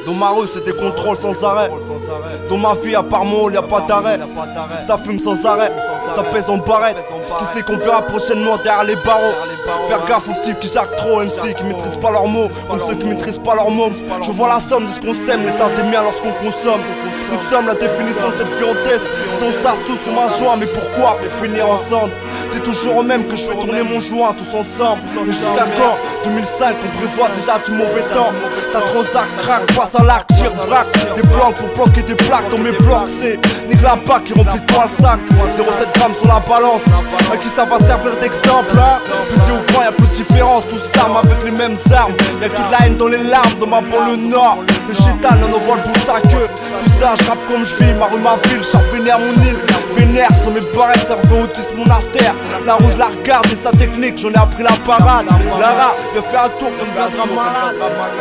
Dans ma rue c'est des contrôles sans arrêt. Dans ma vie à part mon hall y'a pas d'arrêt. Ça fume sans arrêt, ça pèse en barrette. Qui sait qu'on verra prochainement derrière les barreaux. Faire gaffe aux types qui jacquent trop, MC qui maîtrisent pas leurs mots, comme ceux qui maîtrisent pas leurs mots. Je vois la somme de ce qu'on sème, l'état des miens lorsqu'on consomme. Nous sommes la définition de cette violentesse. Si on se tasse tous sur ma joie, mais pourquoi pour finir ensemble? C'est toujours au même que je fais tourner mon joint tous ensemble. Mais jusqu'à quand? 2005 on prévoit déjà du mauvais temps. Ça transac, craque, face à l'arc, tire, braque. Des planques pour planquer des plaques dans mes blocs. C'est nique la bac qui remplit de poids le sac. 0,7 grammes sur la balance. À qui ça va servir d'exemple hein? Petit ou grand y'a peu de différence. Tous s'arment avec les mêmes armes. Y'a que de la haine dans les larmes dans ma banlieue nord. Le chétan en envoie le bout de sa queue. Tout ça je rappe comme je vis, ma rue, ma ville. Charpe vénère mon île. Vénère sur mes barrettes, cerveau autiste mon artère. La rouge la regarde et sa technique, j'en ai appris la parade. Lara, viens faire un tour, on deviendra malade.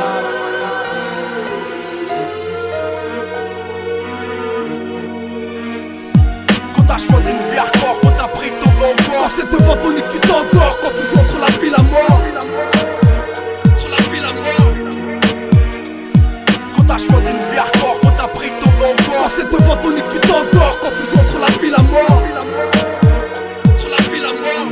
Quand t'as choisi une vie hardcore, quand t'as pris ton vent au corps. Quand c'est devant ton nez que tu t'endors, quand tu joues entre la vie et la mort. Entre la vie et la mort. Quand t'as choisi une vie hardcore, quand t'as pris ton vent au corps. Quand c'est devant ton nez que tu t'endors, quand tu joues entre la vie et la mort. Entre la vie et la mort.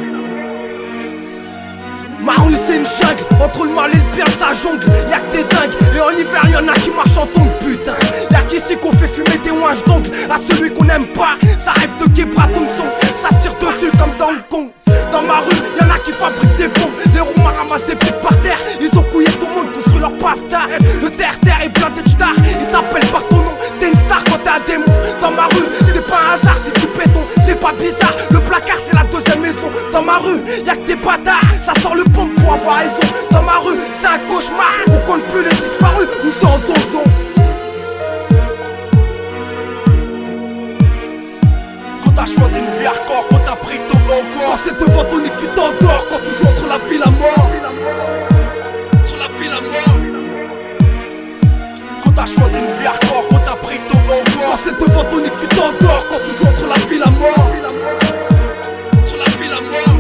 Ma rue c'est une jungle, entre le mal et le bien ça jongle. Y'a que des dingues, et en hiver y'en a qui marchent en tongue putain. Y'a qu'ici qu'on fait fumer des ouinges d'ongles. À celui qu'on aime pas, ça rêve de Kebra Thompson. Ça se tire dessus comme dans le Kong. Dans ma rue, y'en a qui fabriquent des bombes. Les roumains ramassent des briques par terre. Ils ont couillé tout le monde, construit leur pavtar. Le terre-terre est blindé de stars. Ils t'appellent par ton nom, t'es une star quand t'es un démon. Dans ma rue, c'est pas un hasard si tu béton. C'est pas bizarre, le placard c'est la deuxième maison. Dans ma rue, y'a que des bâtards. Ça sort le pompe pour avoir raison. Dans ma rue, c'est un cauchemar. On compte plus les disparus ou sans zonzon. Quand t'as choisi une vie hardcore, quand t'as pris ton vent au corps. Quand c'est devant ton nez que tu t'endors, quand tu joues entre la vie et la mort. Entre la vie et la mort. Quand t'as choisi une vie hardcore, quand t'as pris ton vent au corps. Quand c'est devant ton nez que tu t'endors, quand tu joues entre la vie et la mort. Entre la vie et la mort.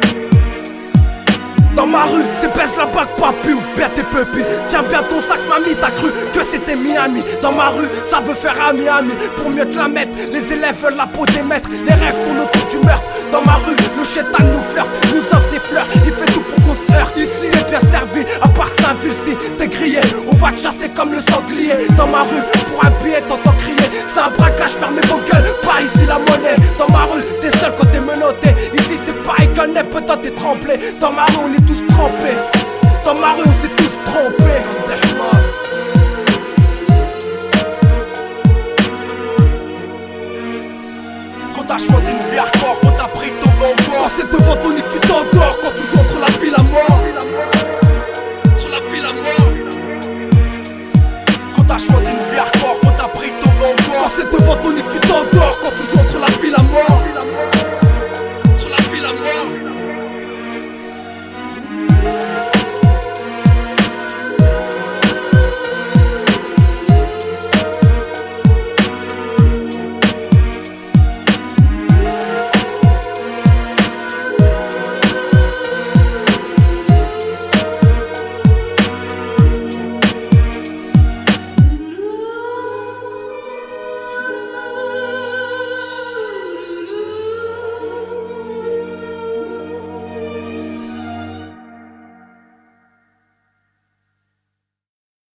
Dans ma rue, c'est baisse la bague, papi, ouvre bien tes pupilles. Tiens bien ton sac, mamie, t'as cru que c'était Miami. Dans ma rue, ça veut faire à Miami. Pour mieux te la mettre, les élèves veulent la peau des maîtres. Les rêves tournent autour du meurtre. Dans ma rue, le chétan nous flirte, nous offre des fleurs. Il fait tout pour qu'on se heurte. Ici, t'es bien servi, à part c'est un si t'es grillé, on va te chasser comme le sanglier. Dans ma rue, pour un billet, t'entends crier. C'est un braquage, fermez vos gueules, pas ici la monnaie. Dans ma rue, t'es seul quand t'es menotté. Ici, c'est pareil qu'un nez, peut-être t'es tremblé. Dans ma rue, on est tous trempés. Dans ma rue, on s'est tous trompés. Quand t'as choisi une vie hardcore, quand t'as pris ton vent au corps. Quand c'est devant ton nez que tu t'endors,